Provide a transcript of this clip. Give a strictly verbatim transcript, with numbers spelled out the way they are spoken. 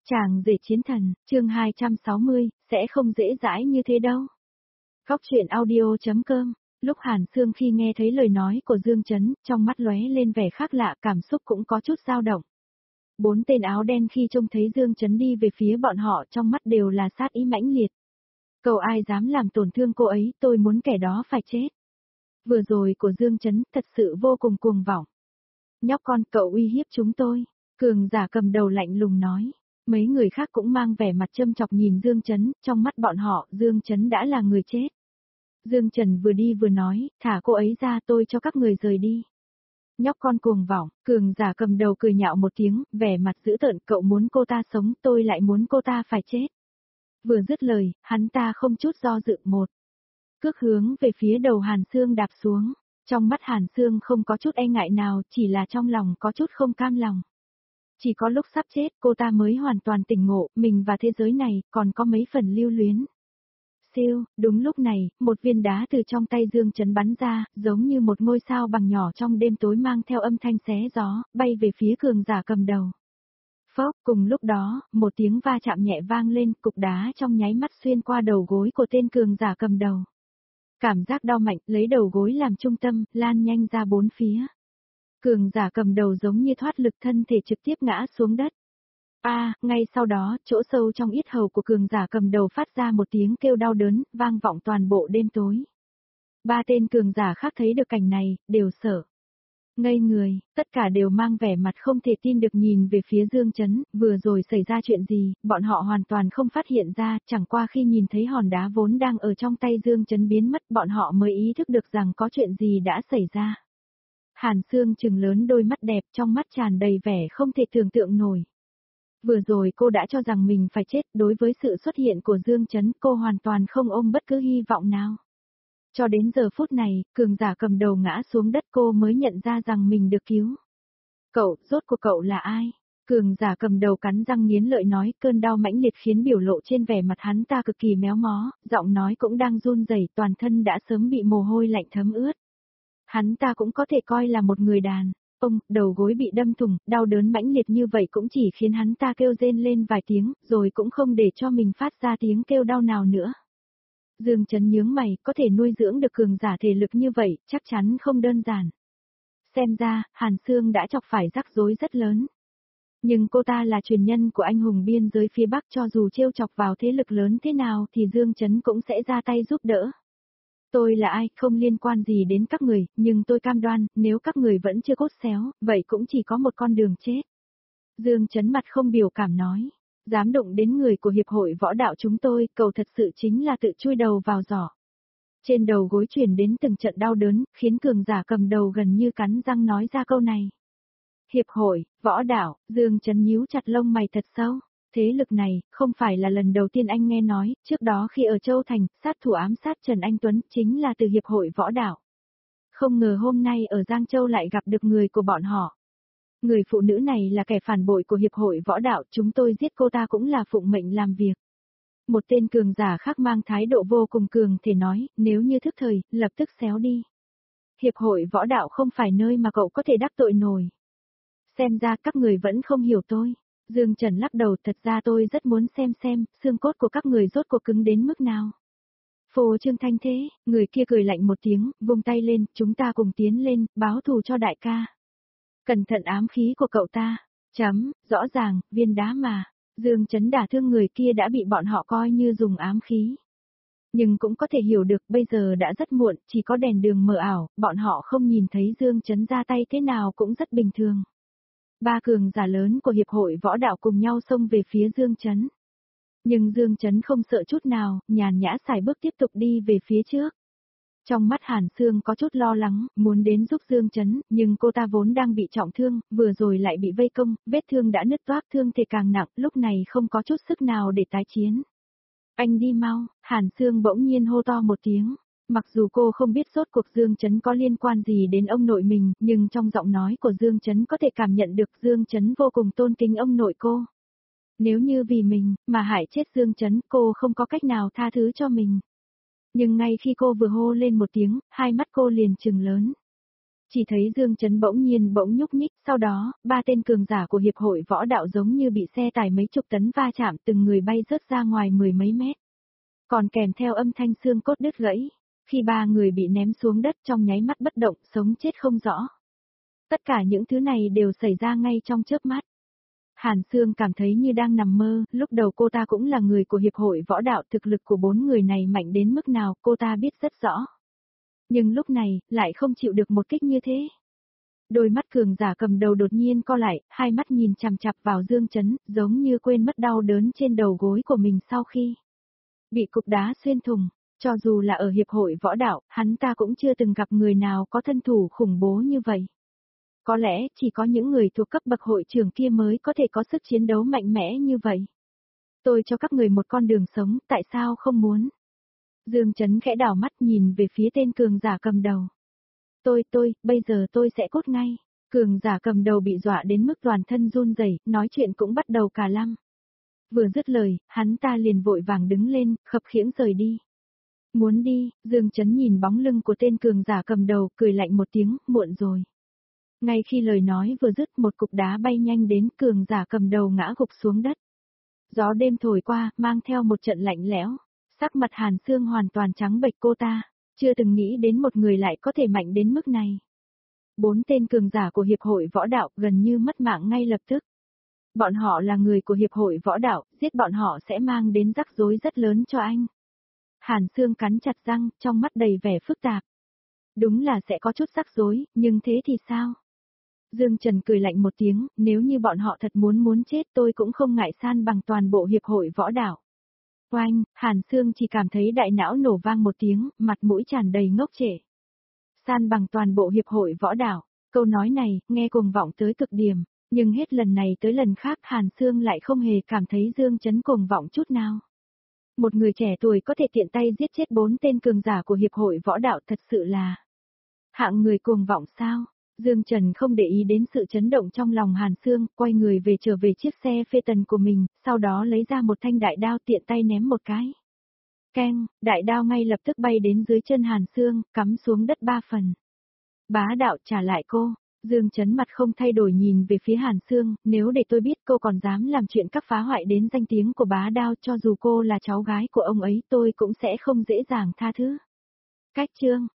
Chàng rể chiến thần, chương hai trăm sáu mươi, sẽ không dễ dãi như thế đâu. Góc truyện audio.com, lúc Hàn Sương khi nghe thấy lời nói của Dương Chấn, trong mắt lóe lên vẻ khác lạ, cảm xúc cũng có chút dao động. Bốn tên áo đen khi trông thấy Dương Chấn đi về phía bọn họ trong mắt đều là sát ý mãnh liệt. Cậu ai dám làm tổn thương cô ấy, tôi muốn kẻ đó phải chết. Vừa rồi của Dương Chấn thật sự vô cùng cuồng vọng. Nhóc con, cậu uy hiếp chúng tôi. Cường giả cầm đầu lạnh lùng nói. Mấy người khác cũng mang vẻ mặt châm chọc nhìn Dương Chấn, trong mắt bọn họ, Dương Chấn đã là người chết. Dương Trần vừa đi vừa nói, thả cô ấy ra, tôi cho các người rời đi. Nhóc con cuồng vọng, cường giả cầm đầu cười nhạo một tiếng, vẻ mặt dữ tợn, cậu muốn cô ta sống, tôi lại muốn cô ta phải chết. Vừa dứt lời, hắn ta không chút do dự một cước hướng về phía đầu Hàn Sương đạp xuống. Trong mắt Hàn Sương không có chút e ngại nào, chỉ là trong lòng có chút không cam lòng. Chỉ có lúc sắp chết cô ta mới hoàn toàn tỉnh ngộ, mình và thế giới này còn có mấy phần lưu luyến. Siêu, đúng lúc này, một viên đá từ trong tay Dương Chấn bắn ra, giống như một ngôi sao bằng nhỏ trong đêm tối mang theo âm thanh xé gió, bay về phía cường giả cầm đầu. Phốc, cùng lúc đó, một tiếng va chạm nhẹ vang lên, cục đá trong nháy mắt xuyên qua đầu gối của tên cường giả cầm đầu. Cảm giác đau mạnh, lấy đầu gối làm trung tâm, lan nhanh ra bốn phía. Cường giả cầm đầu giống như thoát lực, thân thể trực tiếp ngã xuống đất. A, à, ngay sau đó, chỗ sâu trong yết hầu của cường giả cầm đầu phát ra một tiếng kêu đau đớn, vang vọng toàn bộ đêm tối. Ba tên cường giả khác thấy được cảnh này, đều sợ. Ngây người, tất cả đều mang vẻ mặt không thể tin được nhìn về phía Dương Chấn, vừa rồi xảy ra chuyện gì, bọn họ hoàn toàn không phát hiện ra, chẳng qua khi nhìn thấy hòn đá vốn đang ở trong tay Dương Chấn biến mất, bọn họ mới ý thức được rằng có chuyện gì đã xảy ra. Hàn Sương trừng lớn đôi mắt đẹp, trong mắt tràn đầy vẻ không thể tưởng tượng nổi. Vừa rồi cô đã cho rằng mình phải chết, đối với sự xuất hiện của Dương Chấn cô hoàn toàn không ôm bất cứ hy vọng nào. Cho đến giờ phút này, cường giả cầm đầu ngã xuống đất cô mới nhận ra rằng mình được cứu. Cậu, rốt cuộc cậu là ai? Cường giả cầm đầu cắn răng nghiến lợi nói, cơn đau mãnh liệt khiến biểu lộ trên vẻ mặt hắn ta cực kỳ méo mó, giọng nói cũng đang run rẩy, toàn thân đã sớm bị mồ hôi lạnh thấm ướt. Hắn ta cũng có thể coi là một người đàn. Ông, đầu gối bị đâm thủng, đau đớn mãnh liệt như vậy cũng chỉ khiến hắn ta kêu rên lên vài tiếng, rồi cũng không để cho mình phát ra tiếng kêu đau nào nữa. Dương Chấn nhướng mày, có thể nuôi dưỡng được cường giả thể lực như vậy, chắc chắn không đơn giản. Xem ra, Hàn Sương đã chọc phải rắc rối rất lớn. Nhưng cô ta là truyền nhân của anh hùng biên giới phía Bắc, cho dù trêu chọc vào thế lực lớn thế nào thì Dương Chấn cũng sẽ ra tay giúp đỡ. Tôi là ai, không liên quan gì đến các người, nhưng tôi cam đoan, nếu các người vẫn chưa cốt xéo, vậy cũng chỉ có một con đường chết. Dương Chấn mặt không biểu cảm nói, dám đụng đến người của hiệp hội võ đạo chúng tôi, cậu thật sự chính là tự chui đầu vào giỏ. Trên đầu gối truyền đến từng trận đau đớn, khiến cường giả cầm đầu gần như cắn răng nói ra câu này. Hiệp hội, võ đạo, Dương Chấn nhíu chặt lông mày thật sâu. Thế lực này, không phải là lần đầu tiên anh nghe nói, trước đó khi ở Châu Thành, sát thủ ám sát Trần Anh Tuấn chính là từ hiệp hội võ đạo. Không ngờ hôm nay ở Giang Châu lại gặp được người của bọn họ. Người phụ nữ này là kẻ phản bội của hiệp hội võ đạo, chúng tôi giết cô ta cũng là phụng mệnh làm việc. Một tên cường giả khác mang thái độ vô cùng cường thể nói, nếu như thức thời, lập tức xéo đi. Hiệp hội võ đạo không phải nơi mà cậu có thể đắc tội nổi. Xem ra các người vẫn không hiểu tôi. Dương Trần lắc đầu, thật ra tôi rất muốn xem xem, xương cốt của các người rốt cuộc cứng đến mức nào. Phô Trương Thanh thế, người kia cười lạnh một tiếng, vung tay lên, chúng ta cùng tiến lên, báo thù cho đại ca. Cẩn thận ám khí của cậu ta. Chấm, rõ ràng, viên đá mà. Dương Chấn đả thương người kia đã bị bọn họ coi như dùng ám khí. Nhưng cũng có thể hiểu được, bây giờ đã rất muộn, chỉ có đèn đường mờ ảo, bọn họ không nhìn thấy Dương Chấn ra tay thế nào cũng rất bình thường. Ba cường giả lớn của hiệp hội võ đạo cùng nhau xông về phía Dương Chấn. Nhưng Dương Chấn không sợ chút nào, nhàn nhã xài bước tiếp tục đi về phía trước. Trong mắt Hàn Sương có chút lo lắng, muốn đến giúp Dương Chấn, nhưng cô ta vốn đang bị trọng thương, vừa rồi lại bị vây công, vết thương đã nứt toác, thương thể càng nặng, lúc này không có chút sức nào để tái chiến. Anh đi mau, Hàn Sương bỗng nhiên hô to một tiếng. Mặc dù cô không biết rốt cuộc Dương Chấn có liên quan gì đến ông nội mình, nhưng trong giọng nói của Dương Chấn có thể cảm nhận được Dương Chấn vô cùng tôn kính ông nội cô. Nếu như vì mình, mà hại chết Dương Chấn, cô không có cách nào tha thứ cho mình. Nhưng ngay khi cô vừa hô lên một tiếng, hai mắt cô liền trừng lớn. Chỉ thấy Dương Chấn bỗng nhiên bỗng nhúc nhích, sau đó, ba tên cường giả của hiệp hội võ đạo giống như bị xe tải mấy chục tấn va chạm, từng người bay rớt ra ngoài mười mấy mét. Còn kèm theo âm thanh xương cốt đứt gãy, khi ba người bị ném xuống đất trong nháy mắt bất động, sống chết không rõ. Tất cả những thứ này đều xảy ra ngay trong chớp mắt. Hàn Sương cảm thấy như đang nằm mơ, lúc đầu cô ta cũng là người của hiệp hội võ đạo, thực lực của bốn người này mạnh đến mức nào cô ta biết rất rõ. Nhưng lúc này, lại không chịu được một kích như thế. Đôi mắt cường giả cầm đầu đột nhiên co lại, hai mắt nhìn chằm chằm vào Dương Chấn, giống như quên mất đau đớn trên đầu gối của mình sau khi bị cục đá xuyên thủng. Cho dù là ở hiệp hội võ đạo, hắn ta cũng chưa từng gặp người nào có thân thủ khủng bố như vậy. Có lẽ chỉ có những người thuộc cấp bậc hội trưởng kia mới có thể có sức chiến đấu mạnh mẽ như vậy. Tôi cho các người một con đường sống, tại sao không muốn? Dương Chấn khẽ đảo mắt nhìn về phía tên cường giả cầm đầu. Tôi, tôi, bây giờ tôi sẽ cốt ngay. Cường giả cầm đầu bị dọa đến mức toàn thân run rẩy, nói chuyện cũng bắt đầu cà lăm. Vừa dứt lời, hắn ta liền vội vàng đứng lên, khập khiễng rời đi. Muốn đi, Dương Chấn nhìn bóng lưng của tên cường giả cầm đầu, cười lạnh một tiếng, muộn rồi. Ngay khi lời nói vừa dứt, một cục đá bay nhanh đến, cường giả cầm đầu ngã gục xuống đất. Gió đêm thổi qua, mang theo một trận lạnh lẽo. Sắc mặt Hàn Sương hoàn toàn trắng bệch, cô ta chưa từng nghĩ đến một người lại có thể mạnh đến mức này. Bốn tên cường giả của hiệp hội võ đạo gần như mất mạng ngay lập tức. Bọn họ là người của hiệp hội võ đạo, giết bọn họ sẽ mang đến rắc rối rất lớn cho anh. Hàn Sương cắn chặt răng, trong mắt đầy vẻ phức tạp. Đúng là sẽ có chút rắc rối, nhưng thế thì sao? Dương Trần cười lạnh một tiếng, nếu như bọn họ thật muốn muốn chết tôi cũng không ngại san bằng toàn bộ hiệp hội võ đạo. Oanh, Hàn Sương chỉ cảm thấy đại não nổ vang một tiếng, mặt mũi tràn đầy ngốc trệ. San bằng toàn bộ hiệp hội võ đạo, câu nói này, nghe cuồng vọng tới cực điểm, nhưng hết lần này tới lần khác Hàn Sương lại không hề cảm thấy Dương Chấn cuồng vọng chút nào. Một người trẻ tuổi có thể tiện tay giết chết bốn tên cường giả của hiệp hội võ đạo thật sự là hạng người cuồng vọng sao? Dương Trần không để ý đến sự chấn động trong lòng Hàn Sương, quay người về trở về chiếc xe phê tần của mình, sau đó lấy ra một thanh đại đao tiện tay ném một cái. Keng, đại đao ngay lập tức bay đến dưới chân Hàn Sương, cắm xuống đất ba phần. Bá đạo trả lại cô, Dương Chấn mặt không thay đổi nhìn về phía Hàn Sương, nếu để tôi biết cô còn dám làm chuyện cắt phá hoại đến danh tiếng của bá đao, cho dù cô là cháu gái của ông ấy tôi cũng sẽ không dễ dàng tha thứ. Cách chương